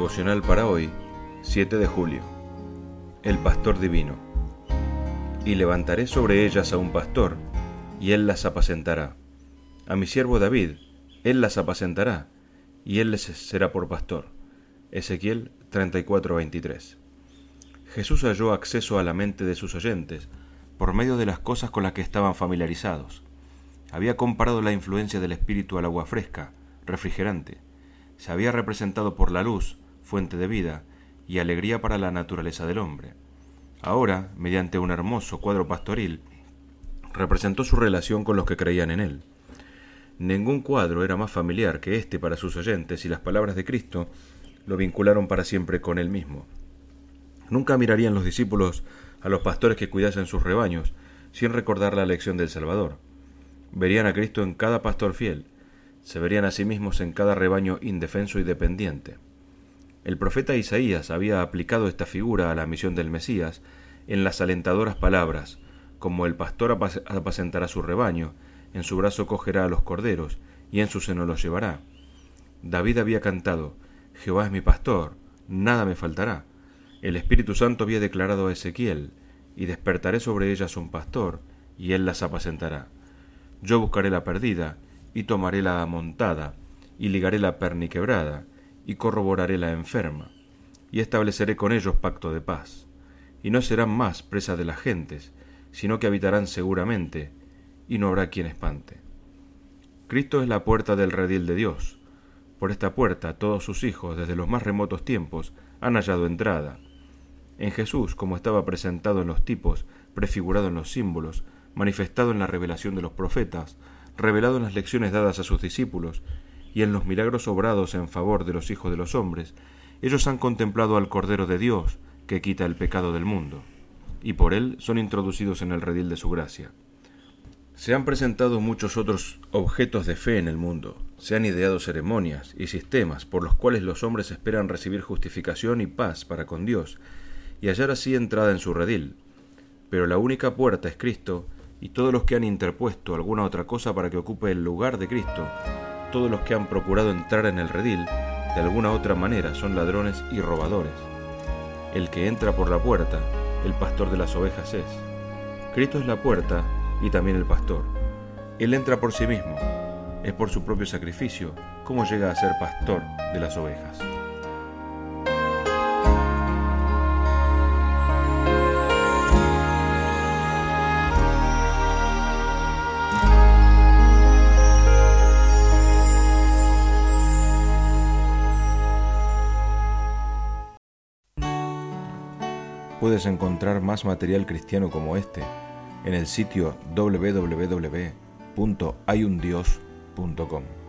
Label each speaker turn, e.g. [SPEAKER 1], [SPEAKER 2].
[SPEAKER 1] Devocional para hoy, 7 de julio. El pastor divino. Y levantaré sobre ellas a un pastor, y él las apacentará. A mi siervo David, él las apacentará, y él les será por pastor. Ezequiel 34:23. Jesús halló acceso a la mente de sus oyentes por medio de las cosas con las que estaban familiarizados. Había comparado la influencia del Espíritu al agua fresca, refrigerante. Se había representado por la luz, fuente de vida y alegría para la naturaleza del hombre. Ahora, mediante un hermoso cuadro pastoril, representó su relación con los que creían en él. Ningún cuadro era más familiar que este para sus oyentes, y las palabras de Cristo lo vincularon para siempre con él mismo. Nunca mirarían los discípulos a los pastores que cuidasen sus rebaños sin recordar la lección del Salvador. Verían a Cristo en cada pastor fiel, se verían a sí mismos en cada rebaño indefenso y dependiente. El profeta Isaías había aplicado esta figura a la misión del Mesías en las alentadoras palabras: como el pastor apacentará su rebaño, en su brazo cogerá a los corderos, y en su seno los llevará. David había cantado: Jehová es mi pastor, nada me faltará. El Espíritu Santo había declarado a Ezequiel: y despertaré sobre ellas un pastor, y él las apacentará. Yo buscaré la perdida, y tomaré la amontada, y ligaré la perniquebrada, y corroboraré la enferma, y estableceré con ellos pacto de paz. Y no serán más presa de las gentes, sino que habitarán seguramente, y no habrá quien espante. Cristo es la puerta del redil de Dios. Por esta puerta todos sus hijos, desde los más remotos tiempos, han hallado entrada. En Jesús, como estaba presentado en los tipos, prefigurado en los símbolos, manifestado en la revelación de los profetas, revelado en las lecciones dadas a sus discípulos, y en los milagros obrados en favor de los hijos de los hombres, ellos han contemplado al Cordero de Dios, que quita el pecado del mundo, y por él son introducidos en el redil de su gracia. Se han presentado muchos otros objetos de fe en el mundo, se han ideado ceremonias y sistemas por los cuales los hombres esperan recibir justificación y paz para con Dios, y hallar así entrada en su redil. Pero la única puerta es Cristo, y todos los que han interpuesto alguna otra cosa para que ocupe el lugar de Cristo, todos los que han procurado entrar en el redil, de alguna otra manera son ladrones y robadores. El que entra por la puerta, el pastor de las ovejas es. Cristo es la puerta y también el pastor. Él entra por sí mismo, es por su propio sacrificio como llega a ser pastor de las ovejas. Puedes encontrar más material cristiano como este en el sitio www.hayundios.com.